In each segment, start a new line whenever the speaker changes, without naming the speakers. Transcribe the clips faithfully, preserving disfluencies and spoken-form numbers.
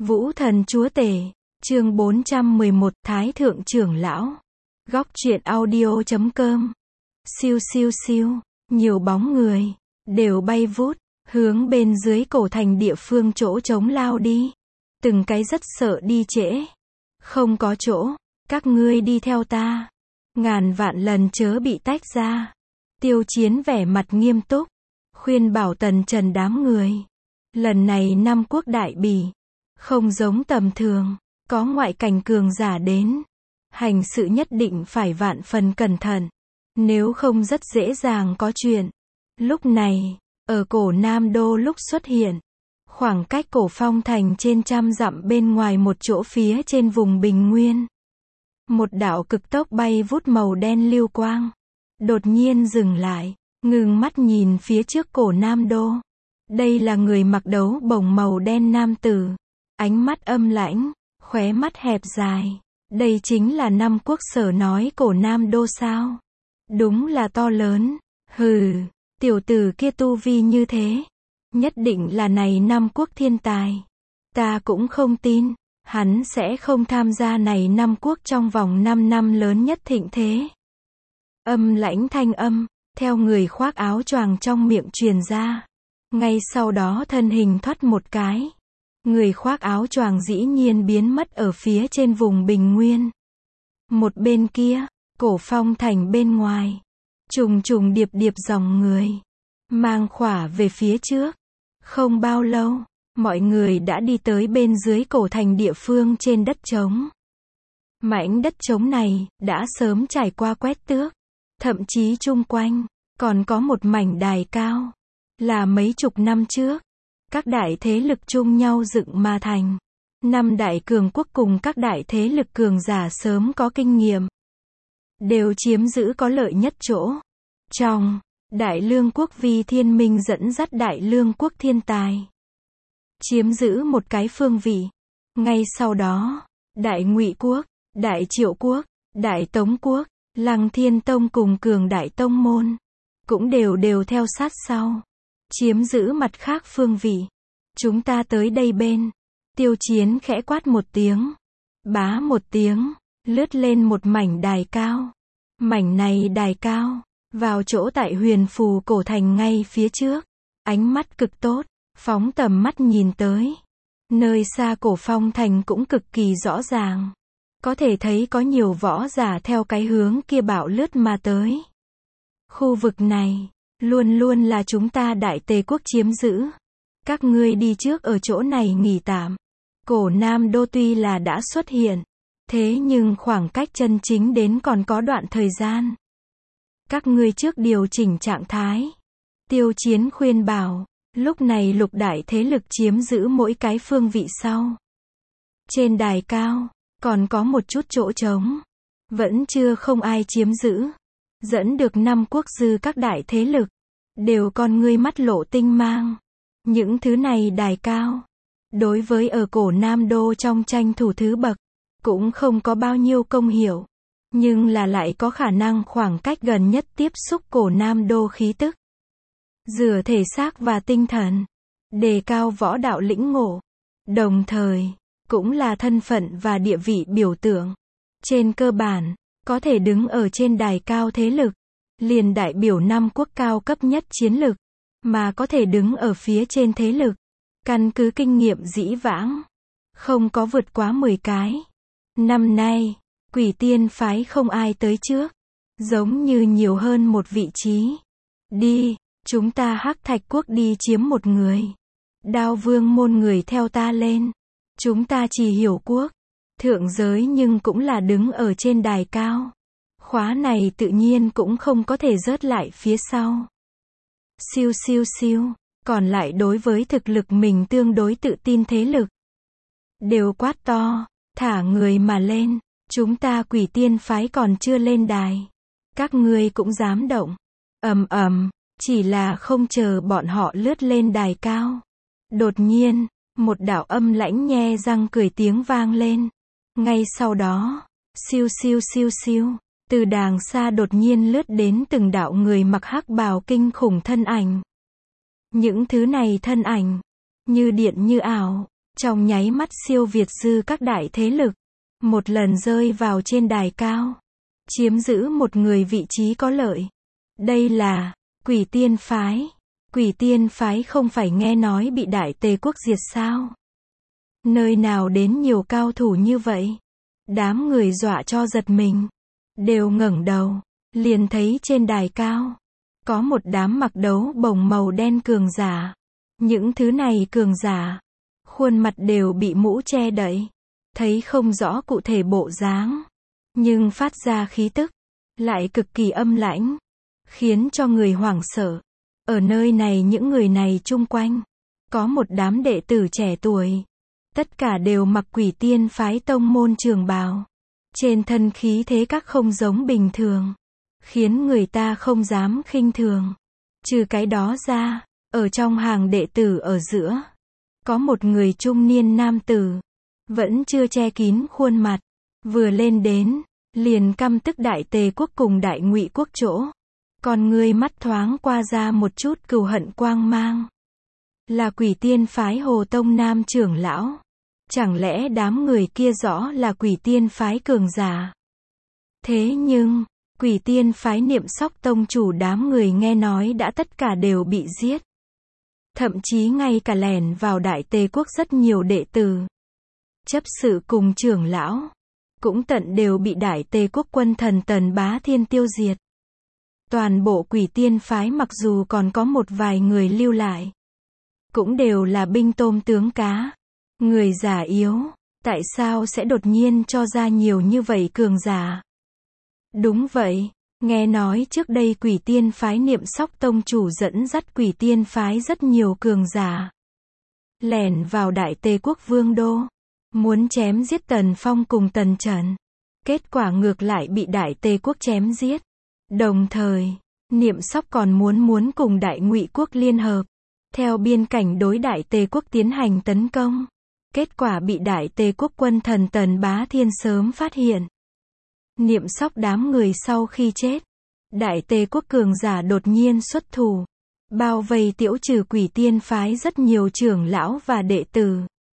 Vũ thần chúa tể, chương bốn trăm mười một, Thái thượng trưởng lão. Góc truyện audio chấm com. Siêu siêu siêu, nhiều bóng người, đều bay vút, hướng bên dưới cổ thành địa phương chỗ trống lao đi. Từng cái rất sợ đi trễ. Không có chỗ, các ngươi đi theo ta. Ngàn vạn lần chớ bị tách ra. Tiêu Chiến vẻ mặt nghiêm túc, khuyên bảo Tần Trần đám người. Lần này năm quốc đại bỉ, không giống tầm thường, có ngoại cảnh cường giả đến. Hành sự nhất định phải vạn phần cẩn thận, nếu không rất dễ dàng có chuyện. Lúc này, ở cổ Nam Đô lúc xuất hiện, khoảng cách cổ Phong thành trên trăm dặm bên ngoài một chỗ phía trên vùng bình nguyên. Một đạo cực tốc bay vút màu đen lưu quang, đột nhiên dừng lại, ngừng mắt nhìn phía trước cổ Nam Đô. Đây là người mặc đấu bồng màu đen nam tử, ánh mắt âm lãnh, khóe mắt hẹp dài. Đây chính là năm quốc sở nói cổ Nam Đô sao? Đúng là to lớn. Hừ, tiểu tử kia tu vi như thế, nhất định là này năm quốc thiên tài. Ta cũng không tin, hắn sẽ không tham gia này năm quốc trong vòng năm năm lớn nhất thịnh thế. Âm lãnh thanh âm, theo người khoác áo choàng trong miệng truyền ra. Ngay sau đó thân hình thoát một cái. Người khoác áo choàng dĩ nhiên biến mất ở phía trên vùng bình nguyên. Một bên kia, cổ Phong thành bên ngoài. Trùng trùng điệp điệp dòng người. Mang khỏa về phía trước. Không bao lâu, mọi người đã đi tới bên dưới cổ thành địa phương trên đất trống. Mảnh đất trống này, đã sớm trải qua quét tước. Thậm chí chung quanh, còn có một mảnh đài cao. Là mấy chục năm trước, các đại thế lực chung nhau dựng mà thành. Năm đại cường quốc cùng các đại thế lực cường giả sớm có kinh nghiệm, đều chiếm giữ có lợi nhất chỗ. Trong, Đại Lương quốc Vi Thiên Minh dẫn dắt Đại Lương quốc thiên tài, chiếm giữ một cái phương vị. Ngay sau đó, Đại Ngụy quốc, Đại Triệu quốc, Đại Tống quốc, Lăng Thiên Tông cùng Cường Đại Tông môn, cũng đều đều theo sát sau, chiếm giữ mặt khác phương vị. Chúng ta tới đây bên. Tiêu Chiến khẽ quát một tiếng. Bá một tiếng, lướt lên một mảnh đài cao. Mảnh này đài cao, vào chỗ tại huyền phù cổ thành ngay phía trước. Ánh mắt cực tốt, phóng tầm mắt nhìn tới. Nơi xa cổ Phong thành cũng cực kỳ rõ ràng. Có thể thấy có nhiều võ giả theo cái hướng kia bạo lướt mà tới. Khu vực này, luôn luôn là chúng ta Đại Tề quốc chiếm giữ. Các ngươi đi trước ở chỗ này nghỉ tạm. Cổ Nam Đô tuy là đã xuất hiện, thế nhưng khoảng cách chân chính đến còn có đoạn thời gian. Các ngươi trước điều chỉnh trạng thái. Tiêu Chiến khuyên bảo, lúc này lục đại thế lực chiếm giữ mỗi cái phương vị sau. Trên đài cao, còn có một chút chỗ trống. Vẫn chưa không ai chiếm giữ. Dẫn được năm quốc dư các đại thế lực, đều con ngươi mắt lộ tinh mang. Những thứ này đài cao, đối với ở cổ Nam Đô trong tranh thủ thứ bậc, cũng không có bao nhiêu công hiệu. Nhưng là lại có khả năng khoảng cách gần nhất tiếp xúc cổ Nam Đô khí tức. Rửa thể xác và tinh thần, đề cao võ đạo lĩnh ngộ. Đồng thời, cũng là thân phận và địa vị biểu tượng. Trên cơ bản, có thể đứng ở trên đài cao thế lực, liền đại biểu năm quốc cao cấp nhất chiến lực. Mà có thể đứng ở phía trên thế lực, căn cứ kinh nghiệm dĩ vãng, không có vượt quá mười cái. Năm nay, Quỷ Tiên phái không ai tới trước, giống như nhiều hơn một vị trí. Đi, chúng ta Hắc Thạch quốc đi chiếm một người. Đao Vương môn người theo ta lên. Chúng ta Trì Hiểu quốc, thượng giới nhưng cũng là đứng ở trên đài cao. Khóa này tự nhiên cũng không có thể rớt lại phía sau. Siêu siêu siêu, còn lại đối với thực lực mình tương đối tự tin thế lực, đều quát to, thả người mà lên. Chúng ta Quỷ Tiên phái còn chưa lên đài, các ngươi cũng dám động. Ầm ầm, chỉ là không chờ bọn họ lướt lên đài cao. Đột nhiên, một đạo âm lãnh nhe răng cười tiếng vang lên. Ngay sau đó, siêu siêu siêu siêu, từ đàng xa đột nhiên lướt đến từng đạo người mặc hắc bào kinh khủng thân ảnh. Những thứ này thân ảnh, như điện như ảo, trong nháy mắt siêu việt dư các đại thế lực, một lần rơi vào trên đài cao, chiếm giữ một người vị trí có lợi. Đây là Quỷ Tiên phái. Quỷ Tiên phái không phải nghe nói bị Đại Tề quốc diệt sao? Nơi nào đến nhiều cao thủ như vậy? Đám người dọa cho giật mình, đều ngẩng đầu, liền thấy trên đài cao có một đám mặc đấu bồng màu đen cường giả. Những thứ này cường giả, khuôn mặt đều bị mũ che đậy, thấy không rõ cụ thể bộ dáng, nhưng phát ra khí tức lại cực kỳ âm lãnh, khiến cho người hoảng sợ. Ở nơi này những người này chung quanh, có một đám đệ tử trẻ tuổi, tất cả đều mặc Quỷ Tiên phái tông môn trường bào, trên thân khí thế các không giống bình thường, khiến người ta không dám khinh thường. Trừ cái đó ra, ở trong hàng đệ tử ở giữa, có một người trung niên nam tử, vẫn chưa che kín khuôn mặt, vừa lên đến, liền căm tức Đại Tề quốc cùng Đại Ngụy quốc chỗ. Còn người mắt thoáng qua ra một chút cừu hận quang mang. Là Quỷ Tiên phái Hồ Tông Nam trưởng lão. Chẳng lẽ đám người kia rõ là Quỷ Tiên phái cường giả? Thế nhưng, Quỷ Tiên phái Niệm Sóc tông chủ đám người nghe nói đã tất cả đều bị giết. Thậm chí ngay cả lẻn vào Đại Tề quốc rất nhiều đệ tử, chấp sự cùng trưởng lão, cũng tận đều bị Đại Tề quốc quân thần Tần Bá Thiên tiêu diệt. Toàn bộ Quỷ Tiên phái mặc dù còn có một vài người lưu lại, cũng đều là binh tôm tướng cá, người già yếu, tại sao sẽ đột nhiên cho ra nhiều như vậy cường giả? Đúng vậy, nghe nói trước đây Quỷ Tiên phái Niệm Sóc tông chủ dẫn dắt Quỷ Tiên phái rất nhiều cường giả, lẻn vào Đại Tề quốc vương đô, muốn chém giết Tần Phong cùng Tần Trần. Kết quả ngược lại bị Đại Tề quốc chém giết. Đồng thời, Niệm Sóc còn muốn muốn cùng Đại Ngụy quốc liên hợp, theo biên cảnh đối Đại Tề quốc tiến hành tấn công. Kết quả bị Đại Tề quốc quân thần Tần Bá Thiên sớm phát hiện. Niệm Sóc đám người sau khi chết, Đại Tề quốc cường giả đột nhiên xuất thủ, bao vây tiễu trừ Quỷ Tiên phái rất nhiều trưởng lão và đệ tử.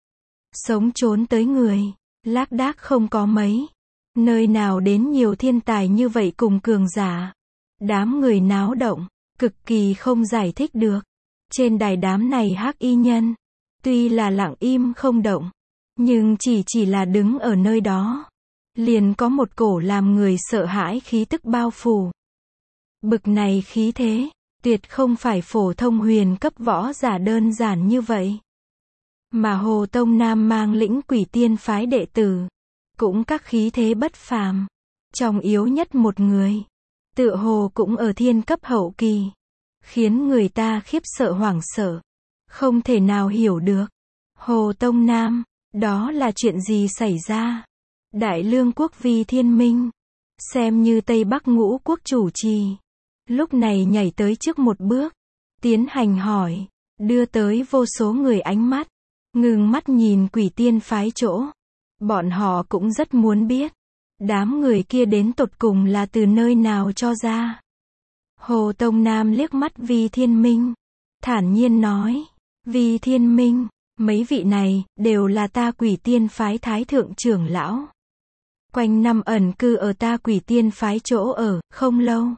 Sống trốn tới người, lác đác không có mấy. Nơi nào đến nhiều thiên tài như vậy cùng cường giả. Đám người náo động, cực kỳ không giải thích được. Trên đài đám này hắc y nhân, tuy là lặng im không động, nhưng chỉ chỉ là đứng ở nơi đó, liền có một cổ làm người sợ hãi khí tức bao phủ. Bực này khí thế, tuyệt không phải phổ thông huyền cấp võ giả đơn giản như vậy. Mà Hồ Tông Nam mang lĩnh Quỷ Tiên phái đệ tử, cũng các khí thế bất phàm. Trong yếu nhất một người, tựa hồ cũng ở thiên cấp hậu kỳ, khiến người ta khiếp sợ hoảng sợ, không thể nào hiểu được. Hồ Tông Nam, đó là chuyện gì xảy ra? Đại Lương quốc Vi Thiên Minh, xem như Tây Bắc Ngũ quốc chủ trì, lúc này nhảy tới trước một bước, tiến hành hỏi, đưa tới vô số người ánh mắt, ngừng mắt nhìn Quỷ Tiên phái chỗ. Bọn họ cũng rất muốn biết, đám người kia đến tột cùng là từ nơi nào cho ra. Hồ Tông Nam liếc mắt Vi Thiên Minh, thản nhiên nói, Vi Thiên Minh, mấy vị này, đều là ta Quỷ Tiên phái thái thượng trưởng lão. Quanh năm ẩn cư ở ta Quỷ Tiên phái chỗ ở, không lâu.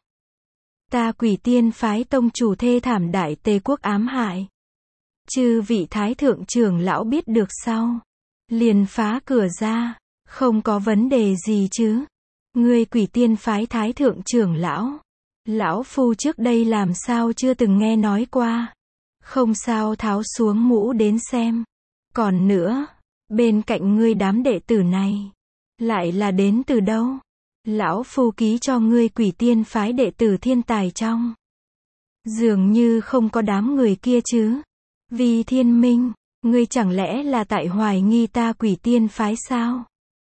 Ta Quỷ Tiên phái tông chủ thê thảm Đại Tề quốc ám hại. Chư vị thái thượng trưởng lão biết được sau, liền phá cửa ra, không có vấn đề gì chứ. Ngươi Quỷ Tiên phái thái thượng trưởng lão, lão phu trước đây làm sao chưa từng nghe nói qua. Không sao tháo xuống mũ đến xem. Còn nữa, bên cạnh ngươi đám đệ tử này, lại là đến từ đâu? Lão phu ký cho ngươi Quỷ Tiên phái đệ tử thiên tài trong. Dường như không có đám người kia chứ. Vi Thiên Minh, ngươi chẳng lẽ là tại hoài nghi ta Quỷ Tiên phái sao?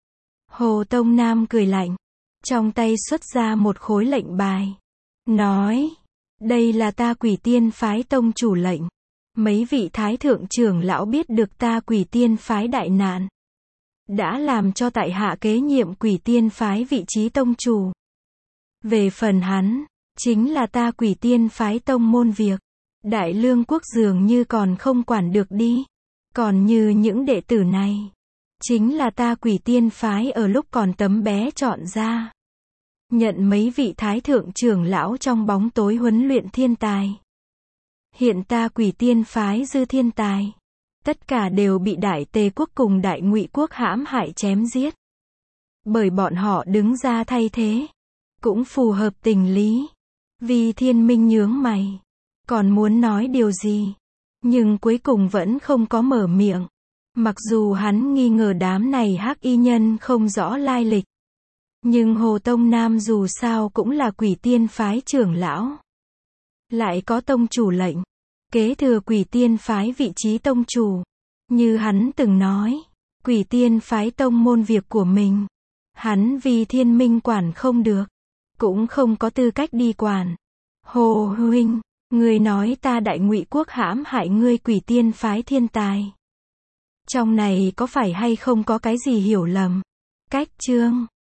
Hồ Tông Nam cười lạnh, trong tay xuất ra một khối lệnh bài, nói, đây là ta Quỷ Tiên phái tông chủ lệnh. Mấy vị thái thượng trưởng lão biết được ta Quỷ Tiên phái đại nạn, đã làm cho tại hạ kế nhiệm Quỷ Tiên phái vị trí tông chủ. Về phần hắn, chính là ta Quỷ Tiên phái tông môn việc, Đại Lương quốc dường như còn không quản được đi. Còn như những đệ tử này, chính là ta Quỷ Tiên phái ở lúc còn tấm bé chọn ra. Nhận mấy vị thái thượng trưởng lão trong bóng tối huấn luyện thiên tài. Hiện ta Quỷ Tiên phái dư thiên tài. Tất cả đều bị Đại Tề quốc cùng Đại Ngụy quốc hãm hại chém giết. Bởi bọn họ đứng ra thay thế. Cũng phù hợp tình lý. Vì Thiên Minh nhướng mày. Còn muốn nói điều gì? Nhưng cuối cùng vẫn không có mở miệng. Mặc dù hắn nghi ngờ đám này hắc y nhân không rõ lai lịch. Nhưng Hồ Tông Nam dù sao cũng là Quỷ Tiên phái trưởng lão. Lại có tông chủ lệnh. Kế thừa Quỷ Tiên phái vị trí tông chủ. Như hắn từng nói. Quỷ Tiên phái tông môn việc của mình. Hắn vì Thiên Minh quản không được. Cũng không có tư cách đi quản. Hồ huynh, người nói ta Đại Ngụy quốc hãm hại ngươi Quỷ Tiên phái thiên tài. Trong này có phải hay không có cái gì hiểu lầm? Cách chương